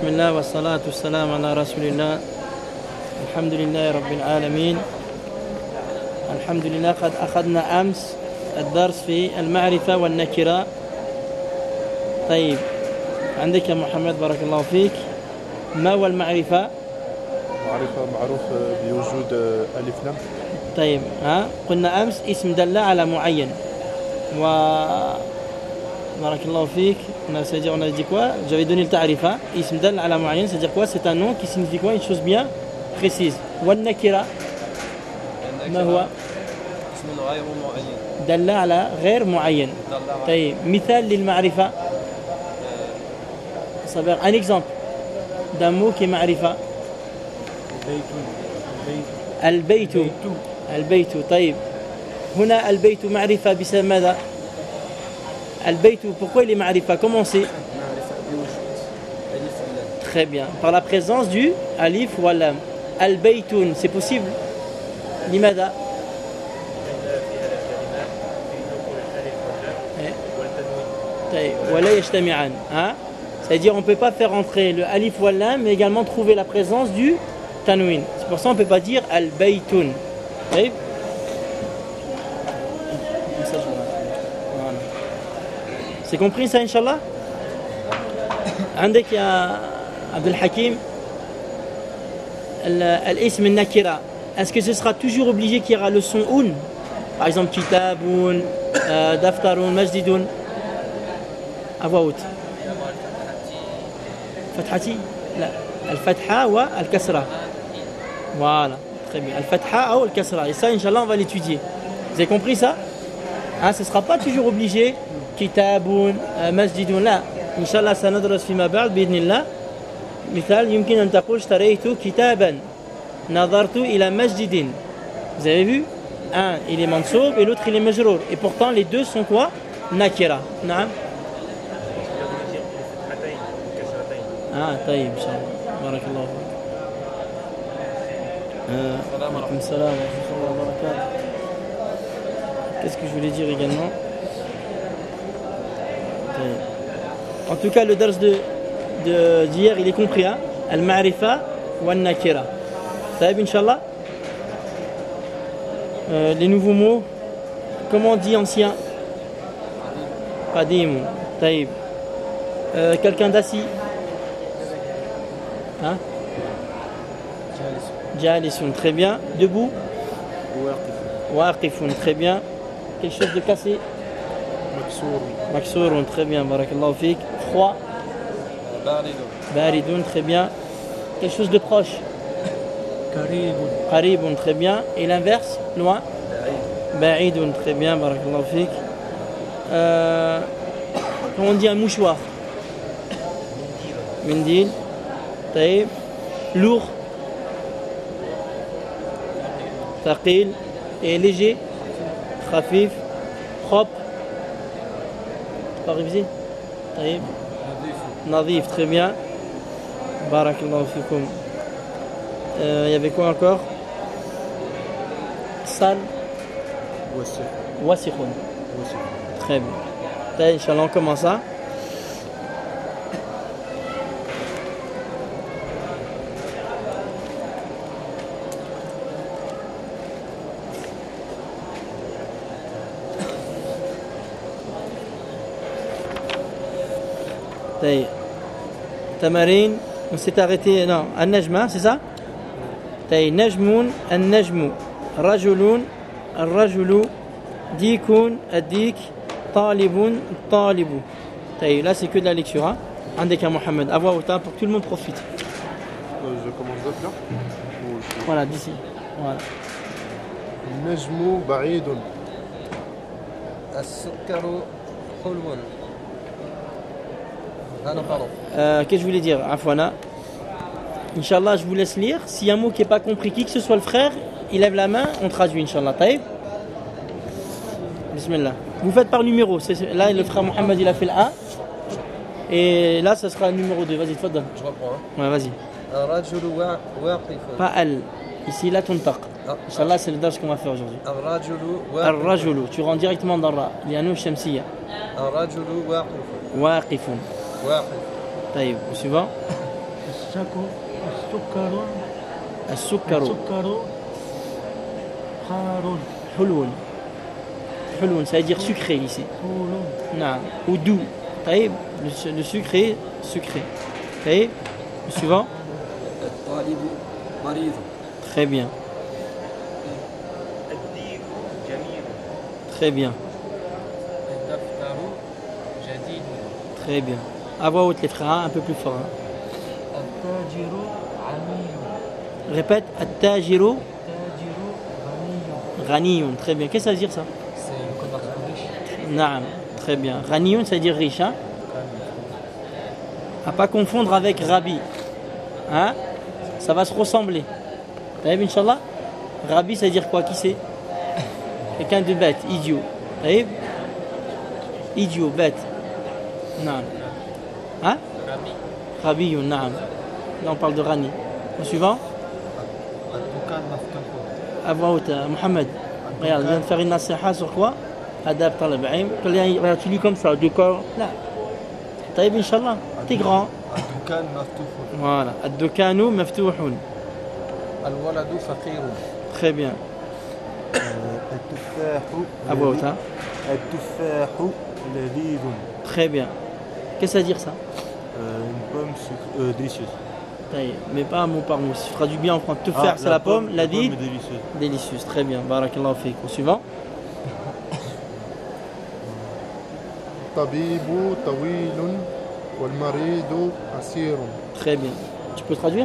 بسم الله والصلاة والسلام على رسول الله الحمد لله رب العالمين الحمد لله قد أخذنا أمس الدرس في المعرفة والنكرة. طيب عندك يا محمد بارك الله فيك، ما هو المعرفة؟ معرفة معروف بوجود ألف لام. طيب قلنا أمس اسم دل على معين و بارك الله فيك. On a dit quoi? J'avais donné le ta'rif. Ism dal ala mu'ayyan, c'est-à-dire quoi? C'est un nom qui signifie quoi? Une chose bien précise. والنكرة ما هو؟ اسم غير معين دل على غير معين. طيب مثال للمعرفة. Un exemple d'un mot qui est معرفة. البيت. البيت. طيب هنا البيت معرفة بسبب ماذا؟ البيت pourquoi il est معرفة? Comment c'est? Très bien. Par la présence du alif ou lam. البيتون c'est possible. لماذا؟ طيب ولا يجتمعان. C'est-à-dire on ne peut pas faire entrer le alif ou lam mais également trouver la présence du tanwin. C'est pour ça on ne peut pas dire al-baytun. طيب. C'est compris ça, Inch'Allah? عندك يا عبد الحكيم الاسم النكرة. Est-ce que ce sera toujours obligé qu'il y aura le son un? Par exemple, kitabun, daftarun, majdidun. À voix haute. Fathati? لا. الفتحة والكسرة. Voilà, très bien. الفتحة ou الكسرة. Et ça, Inch'Allah, on va l'étudier. Vous avez compris ça? Ce ne sera pas toujours obligé. كتاب مسجد لا إن شاء الله سندرس فيما بعد بإذن الله. مثال يمكن أن تقول اشتريت كتابا نظرت إلى مسجد. Vous avez vu? Un il est mansoub et l'autre il est majrour et pourtant les deux sont quoi? Nakira. نعم. طيب إن شاء الله بارك الله فيك. عليكم السلام ورحمة الله وبركاته. Qu'est-ce que je voulais dire également? En tout cas, le dars d'hier, il est compris. Al-Ma'rifa wa al-Nakira. Taïb, Inch'Allah. Les nouveaux mots, comment on dit ancien? Qadim. Taïb. Quelqu'un d'assis? Jalisun. Très bien. Debout? Waqifun. Très bien. Quelque chose de cassé? Maksourun, très bien, barakallahu fik. Froid. Baridoun, très bien. Quelque chose de proche. Qaribun, très bien. Et l'inverse, loin. Ba'idoun, très bien, barakallahu fik. Comment on dit un mouchoir? Mindil. Taïb. Lourd. Thaqil. Et léger. Khafif. Propre. Pas révisé? طيب. Nadif, très bien. Barakallahu fikoum. Il y avait quoi encore? Sal. Wasikhun. Très bien. Taïb, Inch'Allah, on commence ça. Tamarin, on s'est arrêté, non, An-Najma, c'est ça? Najmoun, An-Najmu, Rajulun, Al-Rajulu, Dikun, Ad-Dik, Talibun, Talibu. Là, c'est que de la lecture. Andeka Mohamed, à voix haute pour que tout le monde profite. Je commence d'autres là? Voilà, d'ici. Voilà. Najmu Ba'idun. As-Sukkaru Khulwun. Non, pardon. Qu'est-ce que je voulais dire? Afwana. Inch'Allah, je vous laisse lire. S'il y a un mot qui n'est pas compris, qui que ce soit le frère, il lève la main, on traduit, Inch'Allah. Taïb. Bismillah. Vous faites par numéro. Là, le frère Mohamed, il a fait le 1. Et là, ça sera le numéro 2. Vas-y, tfadal. Je reprends. Ouais, vas-y. Ar-rajulu waqifun. Pas al. Ici, là, ton taq. Inch'Allah, c'est le dash qu'on va faire aujourd'hui. Ar-rajulu. Tu rentres directement dans ra. Lianou shamsiya. Ar-rajulu waqifun. Waqifun. واقف. طيب, suivant. السكر السكر حار حلو حلو ça veut dire sucré ici حول نعم ou doux طيب le sucré sucré طيب le suivant الطالب مريض. très bien très bien الدفتر جديد. très bien à voix haute les frères hein, un peu plus fort hein. التاجر عمي répète التاجر التاجر غني غني très bien qu'est-ce que ça veut dire ça c'est le commerçant riche نعم très bien غني ça veut dire riche hein à pas confondre avec Rabbi hein ça va se ressembler طيب Inch'Allah Rabbi ça veut dire quoi qui c'est quelqu'un de bête idiot طيب idiot bête نعم hein Rabbi نعم là on parle de Rani au suivant الدكان مفتوح. à voix haute Mohamed regarde il vient de faire une nasiha sur quoi adab talab ilm regarde tu lis comme ça deux corps là طيب Inch'Allah t'es grand الدكان مفتوح. voilà الدكان مفتوح الولد فقير. très bien التفاح à voix haute hein التفاح لذيذ très bien qu'est-ce que ça veut dire ça une pomme délicieuse. طيب mais pas un mot par mot si tu traduis bien en français tout faire c'est la pomme la pomme dide est délicieuse. délicieuse très bien barakallahu fik au suivant الطبيب طويل والمريض قصير. très bien tu peux traduire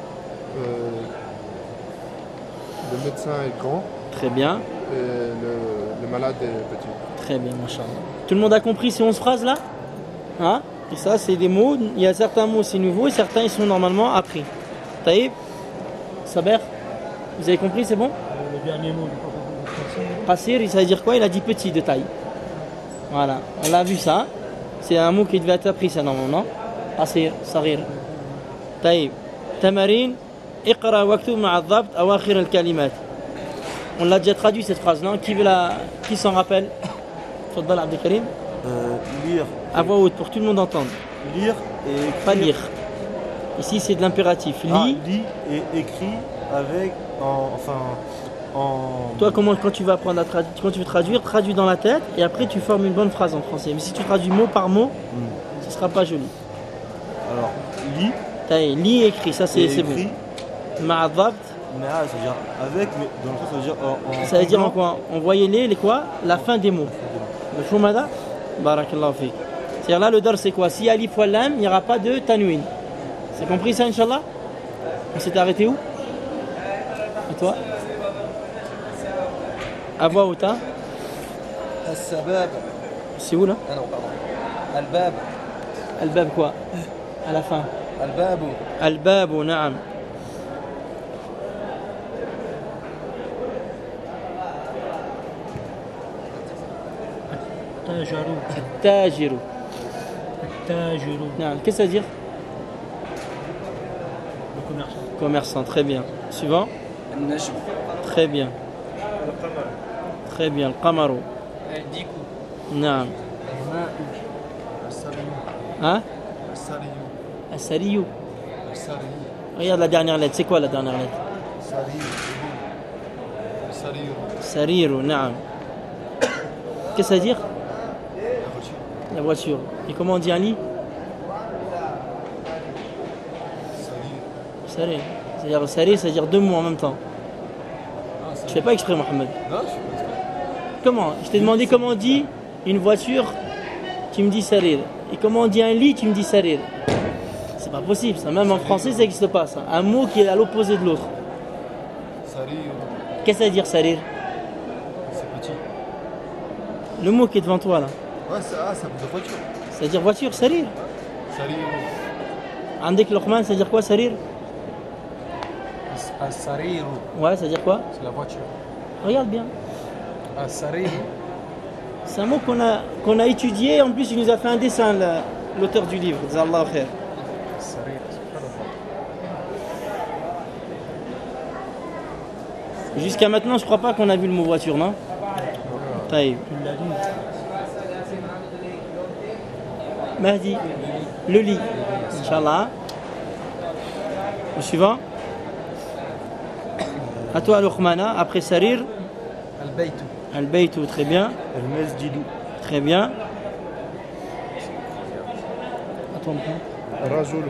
Le médecin est grand très bien et le malade est petit. très bien machallah tout le monde a compris ces 11 phrases là hein et ça c'est des mots il y a certains mots c'est nouveau et certains ils sont normalement appris طيب Saber vous avez compris c'est bon le dernier mot du prophète Qasir, ça veut dire quoi il a dit petit de taille voilà on l'a vu ça c'est un mot qui devait être appris ça normalement Qasir صغير طيب تمارين اقرأ واكتب مع الضبط أواخر الكلمات on l'a déjà traduit cette phrase non qui s'en rappelle تفضل عبد الكريم Lire, à voix haute pour que tout le monde entende lire et écrire. pas lire ici c'est de l'impératif lis Lis et écris avec en toi comment quand tu vas apprendre à traduire quand tu veux traduire traduis dans la tête et après tu formes une bonne phrase en français mais si tu traduis mot par mot ce sera pas joli alors lis lis et écris ça c'est bon écris. مع الضبط Mais ça veut dire avec, mais dans le sens ça veut dire en ça veut dire en comblant. quoi envoyer les quoi la fin des mots le fumada barakallahu fik c'est-à-dire là le dar c'est quoi si alif ou lam il n'y aura pas de tanwin c'est compris ça Inch'Allah on s'est arrêté où et toi à voix haute hein السباب. c'est où là Ah non, pardon. الباب. الباب quoi à la fin الباب. الباب نعم التاجر التاجر التاجر نعم qu'est-ce que ça veut dire le commerçant commerçant très bien suivant النجم. très bien très bien القمر الديك. نعم الماء السري. hein السري. السري السري. regarde la dernière lettre c'est quoi la dernière lettre سري. السرير. سرير نعم qu'est-ce que ça veut dire la voiture et comment on dit un lit سرير. Sari. C'est-à-dire sari, c'est-à-dire deux mots en même temps. Tu fais pas exprès, Mohamed. Non, je suis pas. Comment je t'ai demandé comment on dit une voiture, tu me dis sarir. Et comment on dit un lit, tu me dis sarir. C'est pas possible, ça. Même en français, ça n'existe pas, ça. Un mot qui est à l'opposé de l'autre. سرير. Qu'est-ce que ça veut dire sarir C'est petit. Le mot qui est devant toi, là. Ouais, ça veut dire voiture. Ça veut dire voiture, sarir. سرير. Andek Lokman, ça veut dire quoi, sarir السرير. Ouais, ça veut dire quoi C'est la voiture. Regarde bien. السرير. C'est un mot qu'on a étudié. En plus, il nous a fait un dessin, l'auteur du livre. Jazallahu khair. السرير. Jusqu'à maintenant, je crois pas qu'on a vu le mot voiture, non Taïb. tu l'as dit Mahdi, le lit. Inch'Allah. Le suivant. À toi, Luqmana. Après Sarir. Al-Baytu. Al-Baytu, très bien. المسجد Très bien. Attends, رجل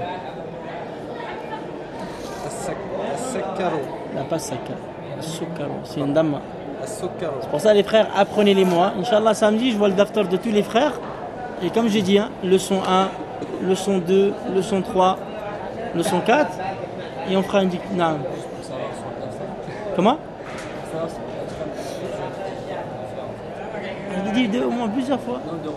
As-Sakkaru. la passe Sakka. Soukaro, c'est une dame. As-Sukkaru. C'est pour ça, les frères, apprenez-les moi. Inch'Allah, samedi, je vois le daftar de tous les frères. Et comme j'ai dit, hein, leçon 1, leçon 2, leçon 3, leçon 4. Et on fera une dictée. Non. Comment? Je l'ai dit au moins plusieurs fois.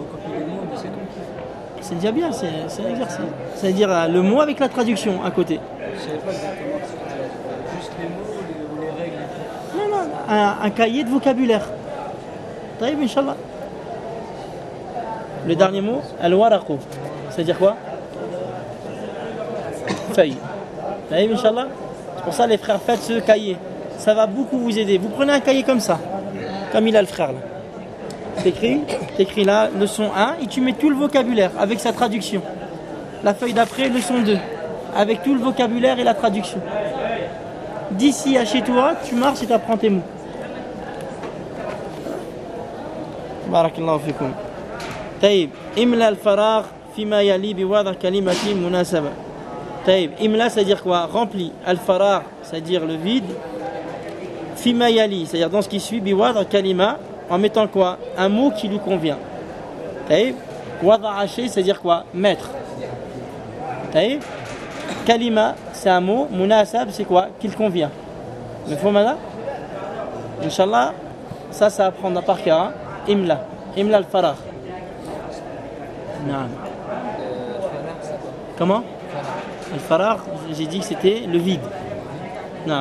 C'est déjà bien, c'est un exercice. C'est-à-dire le mot avec la traduction à côté. Je savais pas exactement ce que c'était. Juste les mots ou les règles et tout. Non, non, un cahier de vocabulaire. Taïb, Inch'Allah. Le dernier mot, al-waraqu. C'est-à-dire quoi? Feuille. Taïb, Inch'Allah. C'est pour ça, les frères, faites ce cahier. Ça va beaucoup vous aider. Vous prenez un cahier comme ça, comme il a le frère là. T'écris là, leçon 1, et tu mets tout le vocabulaire avec sa traduction. La feuille d'après, leçon 2, avec tout le vocabulaire et la traduction. D'ici à chez toi, tu marches et tu apprends tes mots. Barakallahu fikum. Taïb, imla al-faragh fima yali biwadha kalimati munasaba. Taïb, imla, c'est-à-dire quoi? Rempli. Al-faragh, c'est-à-dire le vide. Fima yali, c'est-à-dire dans ce qui suit, biwadha kalima, en mettant quoi? Un mot qui lui convient. Taïb, wadha shay, c'est-à-dire quoi? Mettre. Taïb, kalima, c'est un mot, munasab, c'est quoi? Qu'il convient. Mais faut maintenant, Inch'Allah, ça apprendre par cœur. Hein? Imla al-faragh. Non. Comment? Al-faragh, j'ai dit que c'était le vide. Non.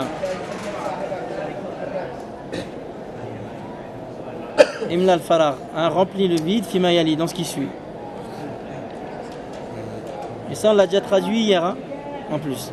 Imla al-faragh, hein, remplit le vide, fima yali, dans ce qui suit. Et ça, on l'a déjà traduit hier, hein, en plus.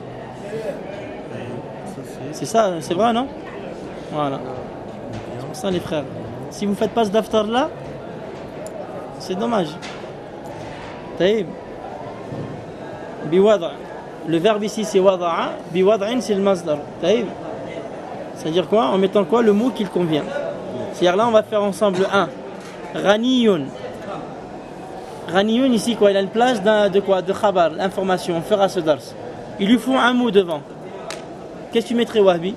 C'est ça, c'est vrai, non? Voilà. C'est pour ça, les frères. Si vous ne faites pas ce daftar là, c'est dommage. Taïb. Biwad'a. Le verbe ici c'est wada'a. Biwad'in c'est le masdar. Taïb. C'est-à-dire quoi? En mettant quoi? Le mot qui convient. C'est-à-dire là, on va faire ensemble un. Ghaniyun. Ghaniyun ici, quoi? Il a une place de quoi? De khabar, l'information. On fera ce dars. Il lui faut un mot devant. Qu'est-ce que tu mettrais, Wahbi?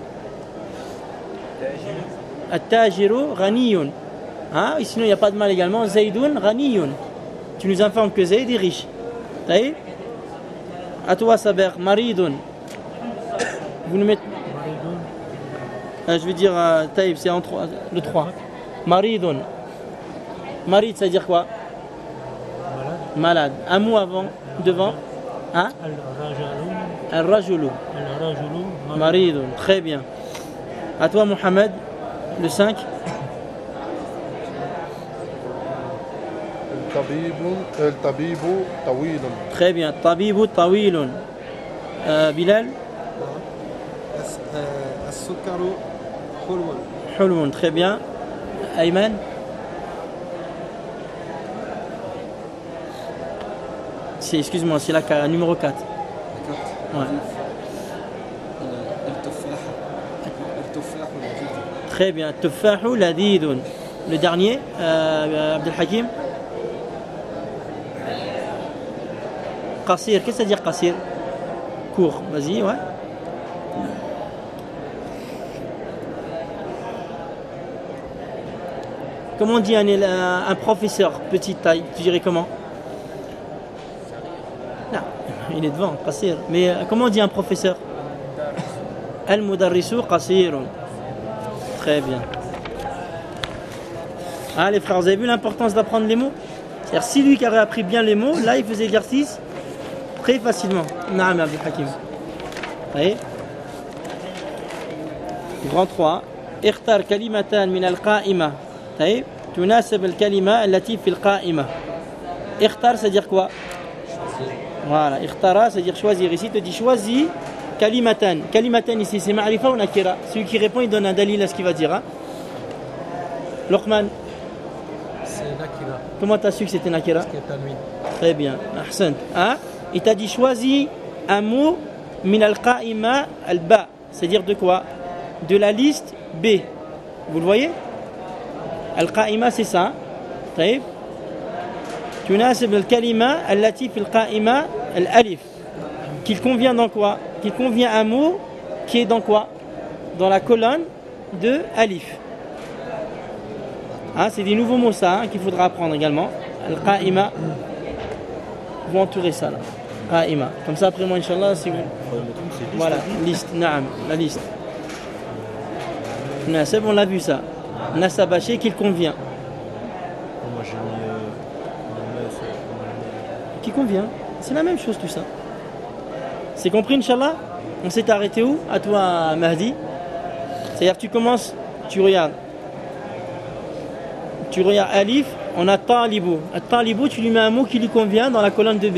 At-tajiru ghaniyun. Hein? Et sinon, il n'y a pas de mal également. Zaydun ghaniyun. Tu nous informes que Zayd est riche. Taïb. À toi, Saber. Maridun. Vous nous mettez. Je veux dire, Taïb, c'est en 3, le 3. Maridun. Marid, ça veut dire quoi? Malade. Un mot avant, devant. Hein? Al-rajulu. Maridun. Très bien. À toi, Mohamed, le 5. الطبيب طويل. Très bien. Tabibu tawilun. Bilal? As-Sukkaru hulwun. Hulwun. Très bien. Ayman? Excuse-moi, c'est la numéro 4. Ouais. Très bien. Tufahu ladidun. Le dernier, Abdel Hakim. Qasir, qu'est-ce que ça veut dire qasir? Court, vas-y, ouais. Comment on dit un professeur, petite taille? Tu dirais comment? Non, il est devant, qasir. Mais comment on dit un professeur? Al-mudarrisu qasirun. Très bien. Ah les frères, vous avez vu l'importance d'apprendre les mots? C'est-à-dire si lui qui aurait appris bien les mots, là il faisait l'exercice très facilement. Naam Abdel Hakim. Vous voyez? Grand 3. اختر كلمتان من القائمة. طيب تناسب الكلمة التي في القائمة. اختر c'est dire quoi? Voilà, ikhtara c'est dire choisir. Ici tu dis choisis kalimatan. Kalimatan ici c'est ma'rifa ou nakira? Celui qui répond il donne un dalil à ce qu'il va dire. Hein? Luqman. C'est nakira. Comment tu as su que c'était nakira? Parce qu'il y a tanwin. Très bien. Ahsant. Hein? Il t'a dit choisis un mot min al-qa'ima al-ba. C'est-à-dire de quoi? De la liste B. Vous le voyez? Al-qa'ima, c'est ça. طيب. تناسب الكلمة التي في القائمة الألف. Qu'il convient dans quoi? Qu'il convient un mot qui est dans quoi? Dans la colonne de alif. Hein, c'est des nouveaux mots ça qu'il faudra apprendre également. Al-qa'ima. Vous entourez ça là. Qa'ima. Comme ça après moi Inch'Allah si vous... Voilà, liste, naam, la liste. Nasab, on l'a vu ça. Nasabaché qu'il convient. Moi j'ai mis Qui convient. C'est la même chose tout ça. C'est compris Inch'Allah? On s'est arrêté où? À toi Mahdi. C'est-à-dire tu commences, tu regardes alif, on a talibou. À talibou, tu lui mets un mot qui lui convient dans la colonne de B.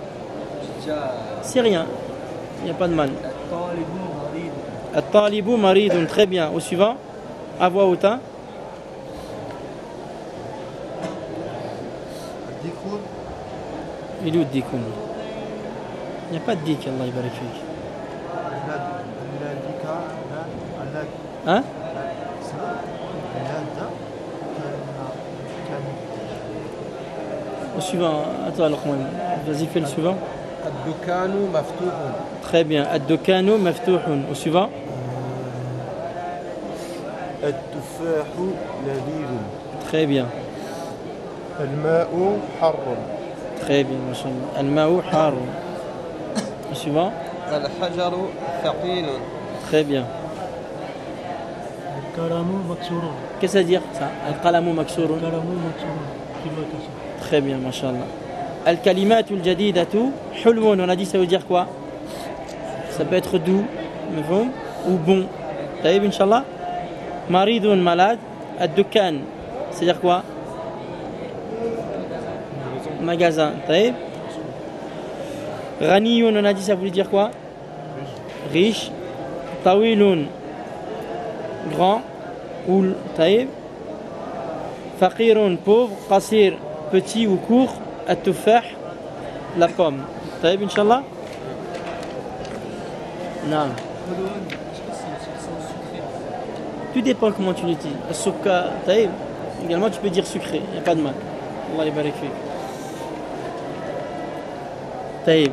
C'est rien. Il n'y a pas de mal. At-talibou maridun. Très bien. Au suivant, à voix haute. الديكور Il est où le dikoun? Il n'y a pas de dik, Allah yabarak fik. Hein? Au suivant, attends, vas-y, fais le suivant. الدكان مفتوح Très bien. Ad-dukanu maftuhun. Au suivant. التفاح لذيذ. Très bien. الماء حر Très bien, mashallah. Al-ma'u harun. Au suivant. الحجر ثقيل. Très bien. الكلام مكسور. Qu'est-ce que ça veut dire ça? Al-qalamu maksurun. الكلام مكسور. qui doit être ça. Très bien, mashallah. Al-kalimatu al-jadidatu hulwun. On a dit ça veut dire quoi? Ça peut être doux, mafhoum, ou bon. Taïb, Inch'Allah. Maridun, malade. Ad-dukan. C'est-à-dire quoi? Magasin. Taïb. Ghaniyun, on a dit ça voulait dire quoi? Riche. Tawilun. Grand. Oul. Taïb. Faqirun, pauvre. Qasir, petit ou court. At-tufah, la pomme. Taïb, Inch'Allah. Non. Tout dépend comment tu l'utilises. Soukka, taïb. Également, tu peux dire sucré. Il n'y a pas de mal. Allah yabarak fik. Taïb.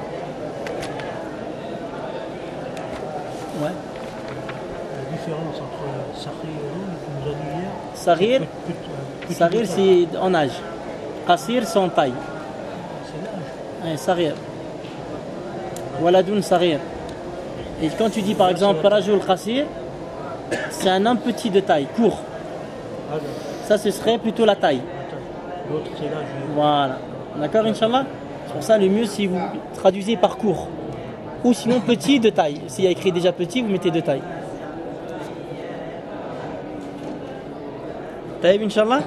Ouais. La différence entre Sahir et Roum, que nous a dit hier. Saghir, Saghir c'est en âge. Qasir c'est en taille. C'est l'âge. Saghir. Waladoun Saghir. Et quand tu dis par exemple Rajul Qasir, c'est un homme petit de taille, court. Ah, Ça ce serait plutôt la taille. attends. L'autre, c'est l'âge. Voilà. D'accord, Inch'Allah? C'est pour ça le mieux si vous traduisez par court. Ou sinon petit de taille. S'il y a écrit déjà petit, vous mettez de taille. طيب إن شاء الله.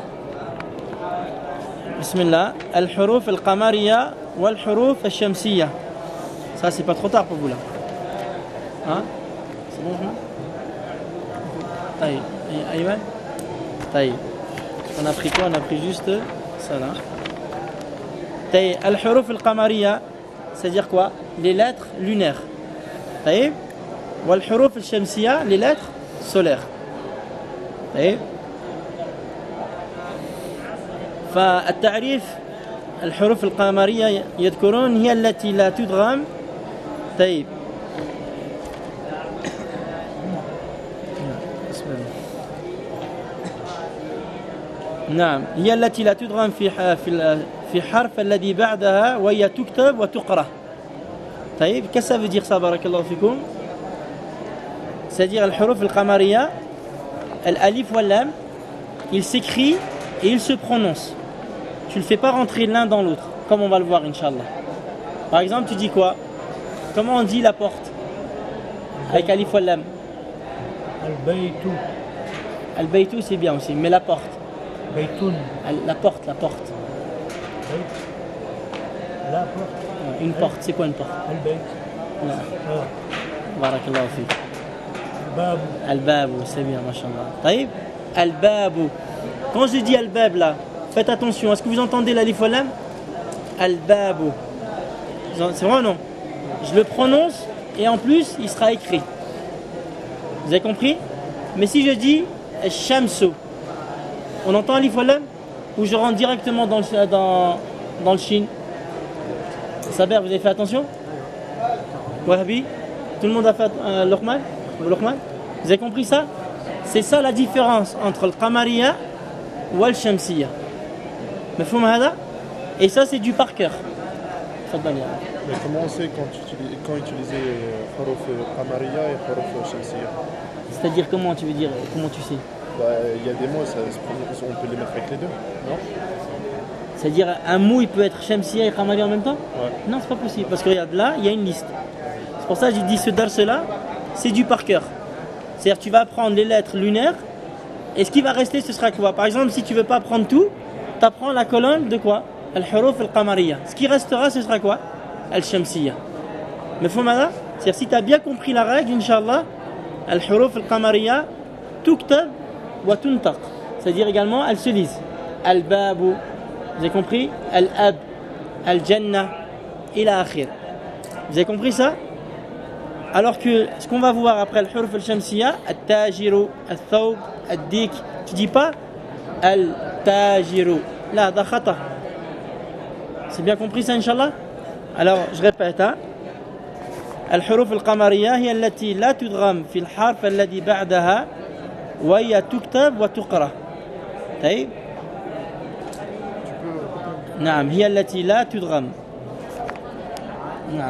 بسم الله. الحروف القمرية والحروف الشمسية. Ça c'est pas trop tard pour vous là. Hein? C'est bon maintenant? طيب. أيوة. طيب. On a pris quoi? On a pris juste ça là. طيب. الحروف القمرية, c'est-à-dire quoi? Les lettres lunaires. طيب. والحروف الشمسية, les lettres solaires. طيب. فالتعريف الحروف القمرية يذكرون هي التي لا تدغم. طيب. نعم هي التي لا تدغم في حرف الذي بعدها وهي تكتب وتقرأ. طيب qu'est-ce que ça veut dire ça بارك الله فيكم? C'est-à-dire الحروف القمرية الألف واللام, il s'écrit et il se prononce. Tu ne le fais pas rentrer l'un dans l'autre, comme on va le voir, Inch'Allah. Par exemple, tu dis quoi? Comment on dit la porte? Avec alif ou lam. Al-Baytou. Al-Baytou, c'est bien aussi, mais la porte. Baytoun. La porte. La porte. Une porte, c'est quoi une porte? Al-Bayt. Barakallahu fik. Al-Bab. Al-Bab, c'est bien, mashallah. Taïb. Al-Bab. Quand je dis Al-Bab là, faites attention, est-ce que vous entendez l'alif wal lam? Al-Bab. C'est vrai ou non? Je le prononce et en plus il sera écrit. Vous avez compris? Mais si je dis Shamsu, on entend Alif Lam ou je rentre directement dans le Shin? Saber, vous avez fait attention? Wahhabi? Tout le monde a fait Luqman? Vous avez compris ça? C'est ça la différence entre le Qamariya ou le Shamsiya. Mafhoum hada? Et ça c'est du par cœur. Mais comment on sait quand utiliser Huruf Qamariya et Huruf Shamsiya? C'est-à-dire comment tu veux dire? Comment tu sais? Il y a des mots, on peut les mettre avec les deux, non? C'est-à-dire un mot il peut être Shamsiya et Qamariya en même temps? Ouais. Non, c'est pas possible parce que regarde là, il y a une liste. C'est pour ça que j'ai dit ce dars-là, c'est du par cœur. C'est-à-dire tu vas prendre les lettres lunaires et ce qui va rester ce sera quoi? Par exemple, si tu veux pas prendre tout, tu apprends la colonne de quoi? Al-Huruf al-Qamariya. Ce qui restera ce sera quoi? Al-Shamsiya. Mais faut malin? C'est-à-dire si tu as bien compris la règle, Inch'Allah, Al-Huruf al-Qamariya tuktab wa tuntaq. C'est-à-dire également elles se lisent. Al-Babu, vous avez compris? Al-Ab, Al-Jannah, ila akhir. Vous avez compris ça? Alors que ce qu'on va voir après Al-Huruf al-Shamsiya, Al-Tajiru, Al-Thawb, Al-Dik, tu dis pas Al-Tajiru. Là, da khata. C'est bien compris ça, Inch'Allah? Alors, je répète, hein? الحروف القمرية هي التي لا تدغم في الحرف الذي بعدها وهي تكتب وتقرأ. طيب؟ نعم هي التي لا تدغم. نعم.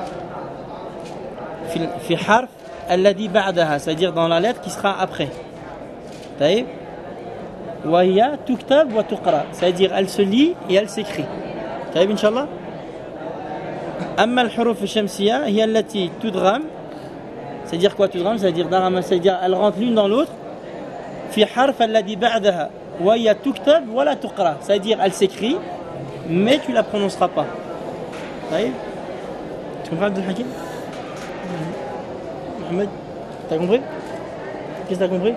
في حرف الذي بعدها, c'est-à-dire dans la lettre qui sera après. طيب? وهي تكتب وتقرأ, c'est-à-dire elle se lit et elle s'écrit. طيب إن شاء الله. أما الحروف الشمسية هي التي تدغم, c'est-à-dire quoi تدغم, c'est-à-dire elle rentre l'une dans l'autre. في حرف الذي بعدها وهي تكتب ولا تقرأ, c'est-à-dire elle s'écrit mais tu la prononceras pas. طيب. Tu comprends Abdel Hakim? Mohamed, t'as compris? Qu'est-ce que t'as compris?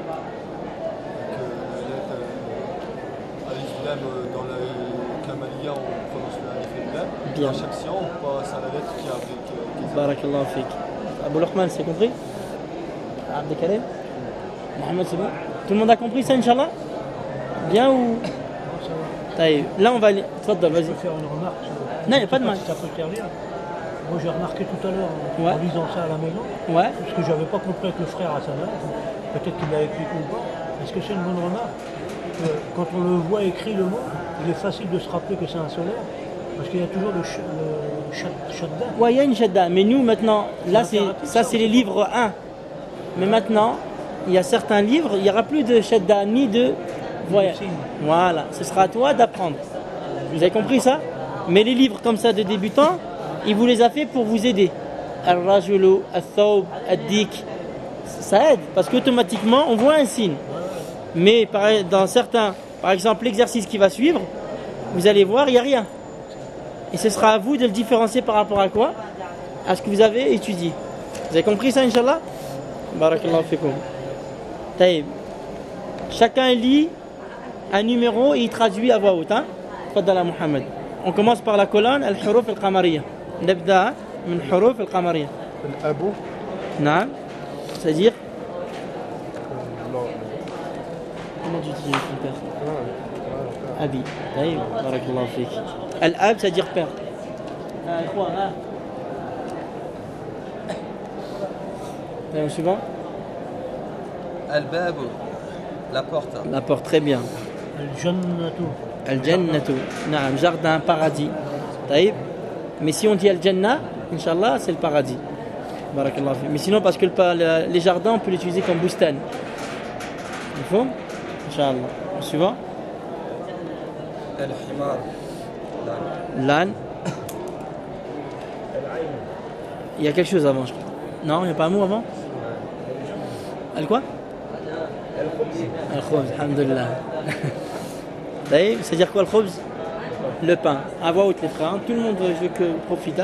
Dans le Qamariya, on prononce le alif et le lam. Bien. À chaque séance, on passe à la lettre qui est avec. Barakallahu fik. Abou Luqman, c'est compris? Abdel Karim? Mohamed, c'est bon? Tout le monde a compris ça, Inch'Allah? Bien ou? Là, on va aller. Tfaddal, vas-y. Je peux faire une remarque Non, il n'y a pas de mal. Si ça peut servir. Moi, j'ai remarqué tout à l'heure, Ouais. en lisant ça à la maison, Ouais. parce que je n'avais pas compris avec le frère à sa mère, peut-être qu'il l'a expliqué ou pas. Est-ce que c'est une bonne remarque? Quand on le voit écrit le mot, il est facile de se rappeler que c'est un solaire, parce qu'il y a toujours le shadda. Ouais, il y a une shadda. Mais nous, maintenant, là, ça, c'est les livres 1. Mais maintenant, il y a certains livres, il n'y aura plus de shadda ni de voyage. Voilà, ce sera à toi d'apprendre. Vous avez compris ça? Mais les livres comme ça de débutants, il vous les a fait pour vous aider. Al-Rajulu, Al-Thawb, Al-Dik. Ça aide, parce qu'automatiquement, on voit un signe. Mais dans certains, par exemple, l'exercice qui va suivre, vous allez voir, il n'y a rien. Et ce sera à vous de le différencier par rapport à quoi? À ce que vous avez étudié. Vous avez compris ça, Inch'Allah? Barakallahu fikum. Taïb. Chacun lit un numéro et il traduit à voix haute. Fadala Muhammad. On commence par la colonne Al-Huruf Al-Qamariya. Nabda min Huruf Al-Qamariya. Al-Abu. Naam. C'est-à-dire? Non. Comment tu dis ton père? Abi. Taïb. Barakallahu fik. Al-Ab, c'est-à-dire père. Au suivant. Al-Babu, la porte. La porte, très bien. Al-Jannatu. Al-Jannatu. Naam, jardin, paradis. Taïb. Mais si on dit Al-Jannah, Inch'Allah, c'est le paradis. Barakallahu fik. Mais sinon, parce que les jardins, on peut l'utiliser comme boustan. Il faut? Inch'Allah. Au suivant. Al-Himar. L'âne. Il y a quelque chose avant, je crois. Non, il n'y a pas un mot avant? Al-quoi? Al-Khubz, alhamdulillah. C'est-à-dire quoi le khubz? Le pain. À voix haute les frères. Tout le monde veut que profite.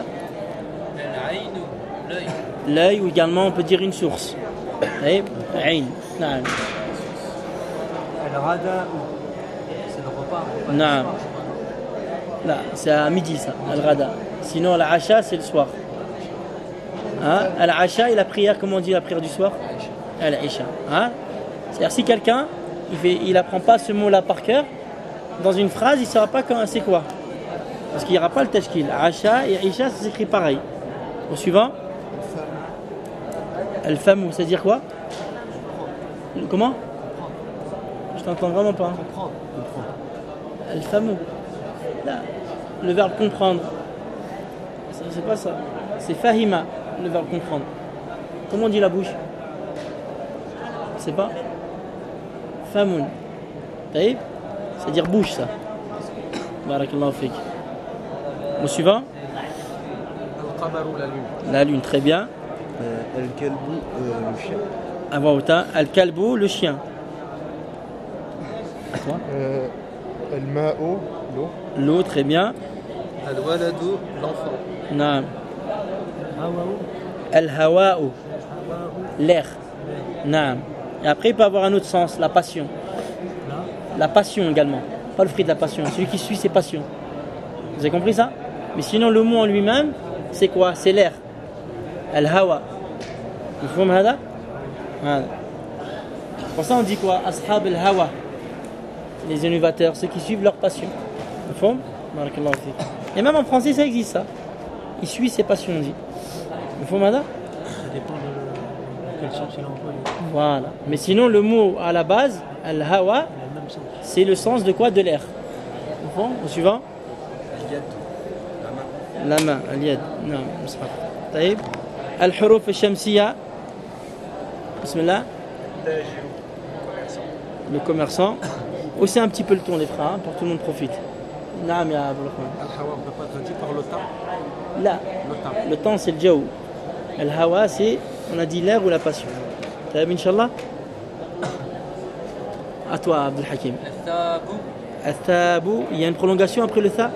L'œil ou également on peut dire une source. Aïn. Naam. Al-Rada, c'est le repas. Naam. Là, c'est à midi ça, al-Ghada. Sinon, al-Asha, c'est le soir. Hein? Al-Asha et la prière, comment on dit la prière du soir? Al-Isha. Hein? C'est-à-dire si quelqu'un il apprend pas ce mot-là par cœur, dans une phrase, il ne saura pas c'est quoi. Parce qu'il n'y aura pas le tashkil. Asha et Isha, ça s'écrit pareil. Au suivant? Al-Famou, c'est-à-dire quoi? Comment? Je t'entends vraiment pas. Comprendre. Al-Famou. Là, le verbe comprendre. C'est pas ça. C'est Fahima, le verbe comprendre. Comment on dit la bouche? C'est pas? Famoun. Taïb? C'est-à-dire bouche, ça. Barakallahu fik. Au suivant? Al-Qamarou, la lune. La lune, très bien. Al-Kalbou, le chien. Avant autant, Al-Kalbou, le chien. À toi? Al-Ma'u, l'eau. L'eau, très bien. Al-Waladou, l'enfant. Naam. Hawaou, Al-Hawa'u, l'air. Naam. Et après, il peut avoir un autre sens, la passion. La passion également. Pas le fruit de la passion. Celui qui suit ses passions. Vous avez compris ça? Mais sinon, le mot en lui-même, c'est quoi? C'est l'air. Al-Hawa. Vous comprenez ça? Voilà. Pour ça, on dit quoi? Ashab al-Hawa. Les innovateurs, ceux qui suivent leur passion. Vous comprenez? Barakallahu fik. Et même en français, ça existe ça. Il suit ses passions, on dit. Vous comprenez ça? ça dépend de quel sens il a employé. Voilà. Mais sinon, le mot à la base, al-Hawa, Il a le même sens. c'est le sens de quoi? De l'air. Vous comprenez? Au suivant? La main, al-yad. Non, مصحف. طيب. الحروف الشمسية. بسم الله. Le commerçant. Aussi un petit peu le ton, les frères, hein, pour que tout le monde profite. Naam ya Abou Rahman. Al-Hawa, on ne peut pas traduire par le temps. Là, le temps c'est le jaou. Al-Hawa c'est, on a dit l'air ou la passion. T'as vu, Inch'Allah? À toi, Abdel Hakim. Al-Thabou. Al-Thabou, il y a une prolongation après le tha?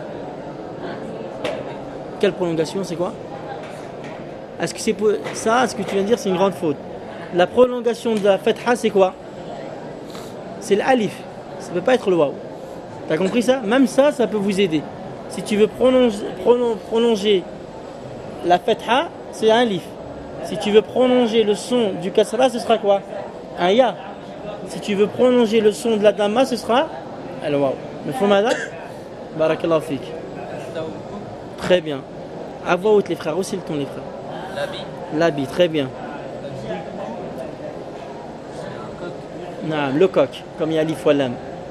Quelle prolongation, c'est quoi? Est-ce que c'est ça, ce que tu viens de dire, c'est une grande faute? La prolongation de la fatha, c'est quoi? C'est l'alif. Ça ne peut pas être le waouh. T'as compris ça? Même ça, ça peut vous aider. Si tu veux prolonger la fatha, c'est un alif. Si tu veux prolonger le son du kasra, ce sera quoi? Un ya. Si tu veux prolonger le son de la damma, ce sera al waouh. Mais faut madame? Barakallahu fik. Très bien. À voix haute, les frères, aussi le ton, les frères. L'habit, très bien. Non, le coq, comme il y a l'if ou lam.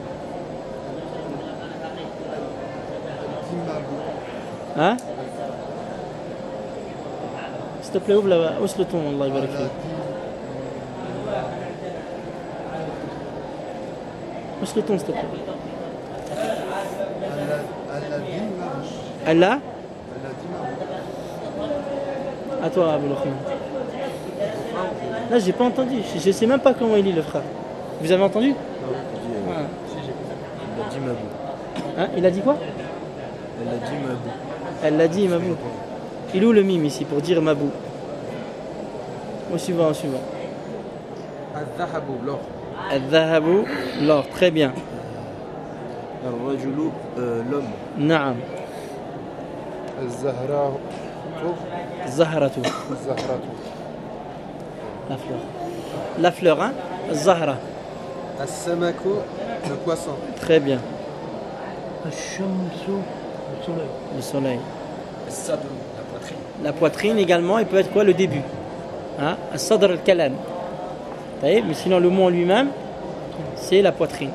Hein? S'il te plaît, ouvre hausse le ton, Allah barak fik. Hausse le ton, s'il te plaît. Allah? À toi, Abou Rahman. Là, j'ai pas entendu. Je sais même pas comment il lit, le frère. Vous avez entendu? Il a dit Mabou. Hein? Il a dit quoi? Elle a dit Mabou. Elle l'a dit, Mabou. Il est où le mime ici pour dire Mabou? Au suivant, au suivant. Al-Zahabou, l'or. Al-Dhahabou, l'or, très bien. Al-Rajulu, l'homme. Naam. Al-Zahra, Zahratu, Al-Zahratu. la fleur. La fleur, hein? Zahra, Al-Samakou, le poisson. très bien. Al-Shamsu, le soleil. Le soleil. Al-Sadr, la poitrine. La poitrine également, il peut être quoi? Le début. Hein? Al-Sadr al-Kalam. Mais sinon, le mot en lui-même, c'est la poitrine.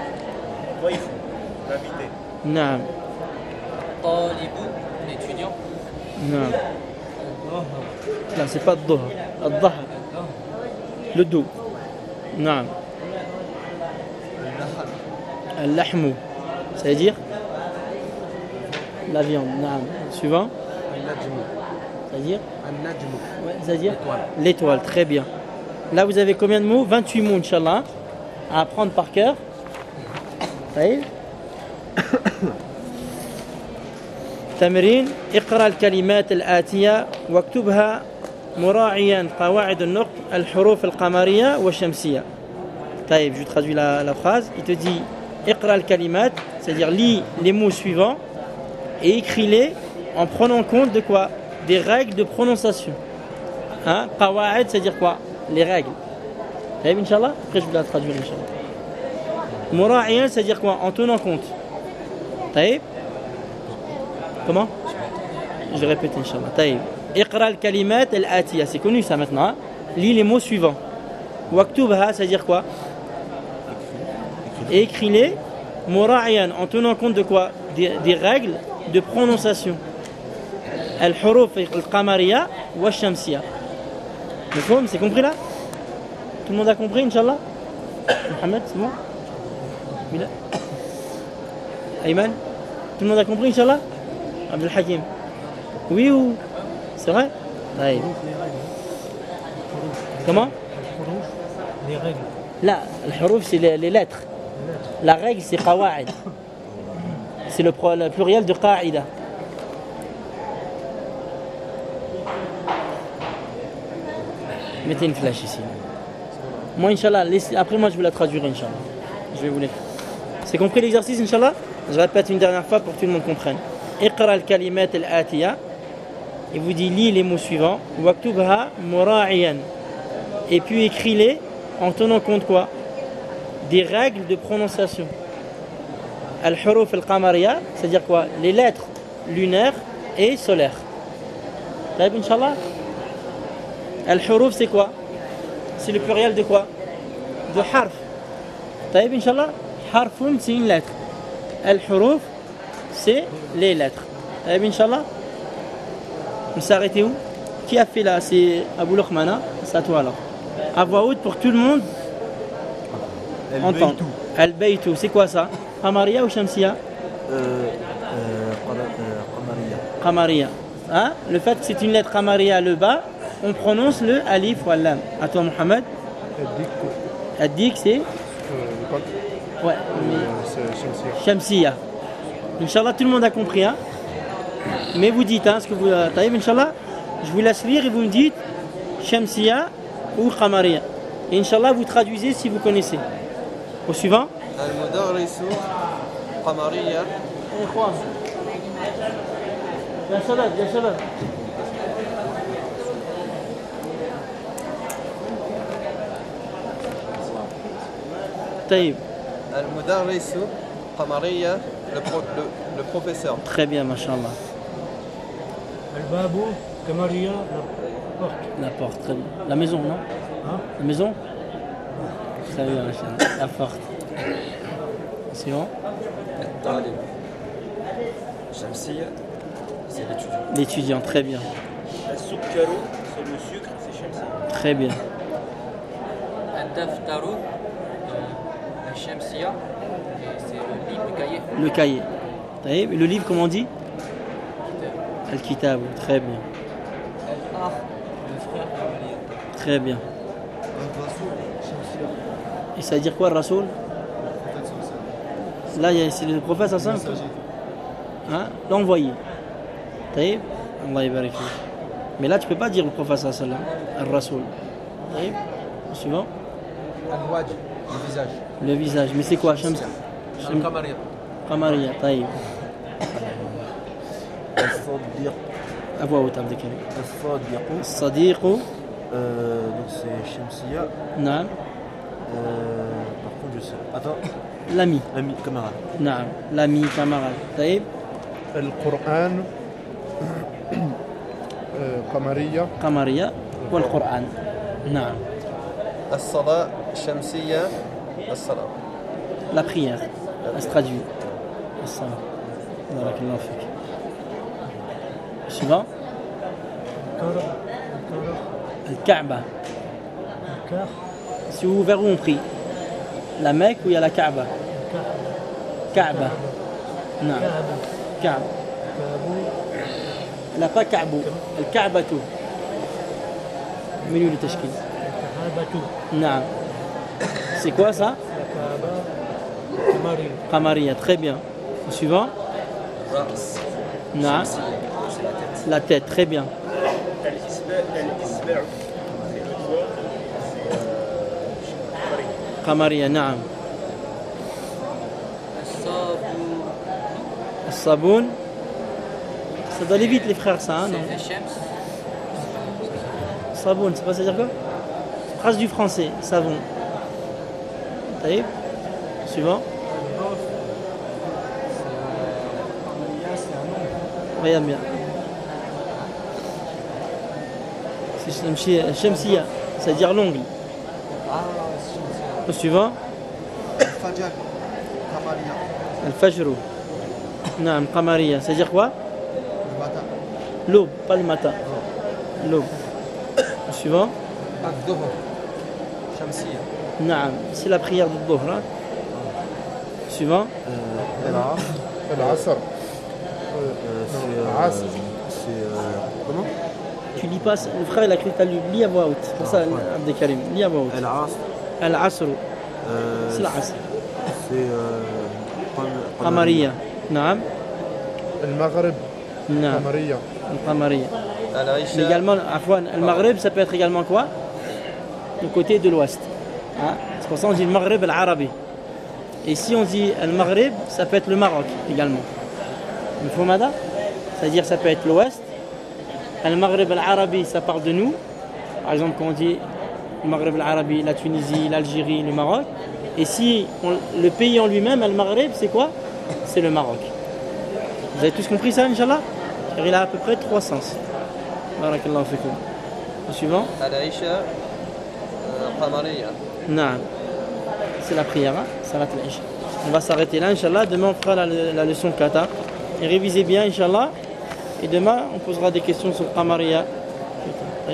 Naam. Talibou, l'étudiant. Naam. Là, c'est pas الظهر. الظهر. Le dos. Naam. Al-Lahmou. C'est-à-dire la viande. Naam. Suivant. Al-Najmou. C'est-à-dire Al-Najmou. ouais, c'est-à-dire l'étoile. Très bien. Là, vous avez combien de mots? 28 mots, Inch'Allah, à apprendre par cœur. طيب. تمرين اقرأ الكلمات الآتية واكتبها مراعيا قواعد النطق الحروف القمرية والشمسية. طيب, je traduis la phrase. Il te dit اقرأ الكلمات, c'est-à-dire lis les mots suivants et écris-les en prenant compte de quoi? Des règles de prononciation. Hein? Qawa'id, c'est-à-dire quoi? Les règles. Taïb, Inch'Allah? Après, je vais la traduire, Inch'Allah. Mura'iyan, c'est-à-dire quoi? En tenant compte. Taïb? Comment? Je répète, Inch'Allah. Taïb. Iqra al-kalimat al-atiya. C'est connu ça maintenant. Hein? Lis les mots suivants. Waktubha, c'est-à-dire quoi? Et écris-les. Mura'iyan, en tenant compte de quoi? Des règles de prononciation. Al-huruf al-qamariya wa al-shamsiya. C'est compris là? Tout le monde a compris, Inch'Allah? Mohamed, c'est bon? Mila? Ayman? Tout le monde a compris, Inch'Allah? Abdel Hakim? Oui ou? C'est vrai? Oui. Comment? Les règles. Là, al-huruf c'est les lettres. La règle c'est qawa'id. C'est le pluriel de qa'ida. Mettez une flèche ici. Moi, Inch'Allah, après moi je vais la traduire, Inch'Allah. Je vais vous l'écrire. C'est compris l'exercice, Inch'Allah? Je répète une dernière fois pour que tout le monde comprenne. Iqra al-kalimat al-atiya. Il vous dit lis les mots suivants. Waktubha mura'iyan. Et puis écris-les en tenant compte quoi? Des règles de prononciation. Al-huruf al-qamariya, c'est-à-dire quoi? Les lettres lunaires et solaires. Taïb, Inch'Allah? Al-huruf c'est quoi? C'est le pluriel de quoi? De harf. Taïb, Inch'Allah? Harfun c'est une lettre. Al-huruf c'est les lettres. Taïb, Inch'Allah? On s'est arrêté où? Qui a fait là? C'est Abou Luqmana. C'est à toi alors. À voix haute pour que tout le monde entende. Al-baytu, c'est quoi ça? Qamariya ou Shamsiya? Qamariya. Qamariya. Hein? Le fait que c'est une lettre Qamariya, le bas, on prononce le alif ou al-lam. À toi, Mohamed. Ad-dik, c'est? Ouais, C'est Shamsiya. Shamsiya. Inch'Allah, tout le monde a compris. Hein? Mais vous dites, hein, ce que vous taïb, Inch'Allah, je vous laisse lire et vous me dites Shamsiya ou Qamariya. Et Inch'Allah, vous traduisez si vous connaissez. Au suivant. Al-mudarrisu qamariya. Ya salat, ya salat. Taïb. Al-mudarrisu qamariya, le professeur. Très bien, mashallah. Al-babu, Qamariya, la porte. La porte, très bien. La maison, non? Hein? La maison? Très bien, mashallah. La porte. C'est bon? Shamsiya, c'est l'étudiant. L'étudiant, très bien. Al-Sukkaru, c'est le sucre, c'est Shamsiya. Très bien. Al-Daftaru, Al-Shamsiya, c'est le livre, le cahier. Le cahier. Taïb. Et le livre, comment on dit? Al-Kitab, très bien. Al-Akh, le frère Qamariya. Très bien. Et ça veut dire quoi, le Rasoul? Là, c'est le prophète Hassan. Hein? L'envoyé. Taïb. Allah yabarik fik. Mais là, tu peux pas dire le prophète Hassan, le Rasoul. Taïb. Suivant. Al-wajh, le visage. Le visage. Mais c'est quoi? Qamariya. Qamariya, taïb. As-Sadiq. À voix haute, Abdelkarim. As-Sadiq. Sadiq. Donc c'est Shamsiya. Naam. Par contre, je sais. Attends. L'ami. Ami, camarade. Naam. L'ami, camarade. Taïb. القرآن قمرية قمرية والقرآن. نعم. As-salat shamsiya, as-salat. La prière. Elle se traduit. As-salat. Barakallahu fik. Suivant. Al-Kaaba. Si vous vers où on prie? La Mecque ou il y a la Kaaba? Kaaba. Non. Kaaba. لا pas كعبو الكعبة منو للتشكيل نعم c'est quoi ça قمرية très bien suivant نعم la tête très bien قمرية نعم الصابون ça doit aller vite les frères ça hein, non? Saboun, c'est pas ça dire quoi? Phrase du français, savon. Taïb. Suivant. Regarde bien. C'est Shamsiya, c'est-à-dire l'ongle. Au suivant. Fajr, Qamariya, Al-Fajru. Non, Qamariya, c'est-à-dire quoi? le matin. L'aube, pas le matin. L'aube. Au suivant. Al-Dhuhr, Shamsiya. Non, c'est la prière du Dhuhr. Hein. Suivant. العصر عصر comment Tu lis pas, le frère il a écrit, t'as lu, lis à voix haute. C'est pour ça, Abdelkarim, lis à voix haute. العصر Al-Asr, c'est l'Asr. c'est Qamariya. Naam. المغرب Naam. قمرية Qamariya. Mais Al-Aisha, également, Afwan, le Maghreb, ça peut être également quoi? Le côté de l'ouest. Hein? C'est pour ça qu'on dit le Maghreb al-Arabi. Et si on dit le Maghreb, ça peut être le Maroc également. Le Fomada, c'est-à-dire ça peut être l'ouest. Le Maghreb al-Arabi, ça parle de nous. Par exemple, quand on dit le Maghreb al-Arabi, la Tunisie, l'Algérie, le Maroc. Et si le pays en lui-même, le Maghreb, c'est quoi? C'est le Maroc. Vous avez tous compris ça, Inch'Allah? Car il a à peu près 3 sens. Barakallahu fikoum. Le suivant. Al-Aisha, Qamariya. Non. C'est la prière, hein? Salat al-Isha. On va s'arrêter là, Inch'Allah. Demain, on fera la leçon kata. Et révisez bien, Inch'Allah. Et demain, on posera des questions sur Qamariya.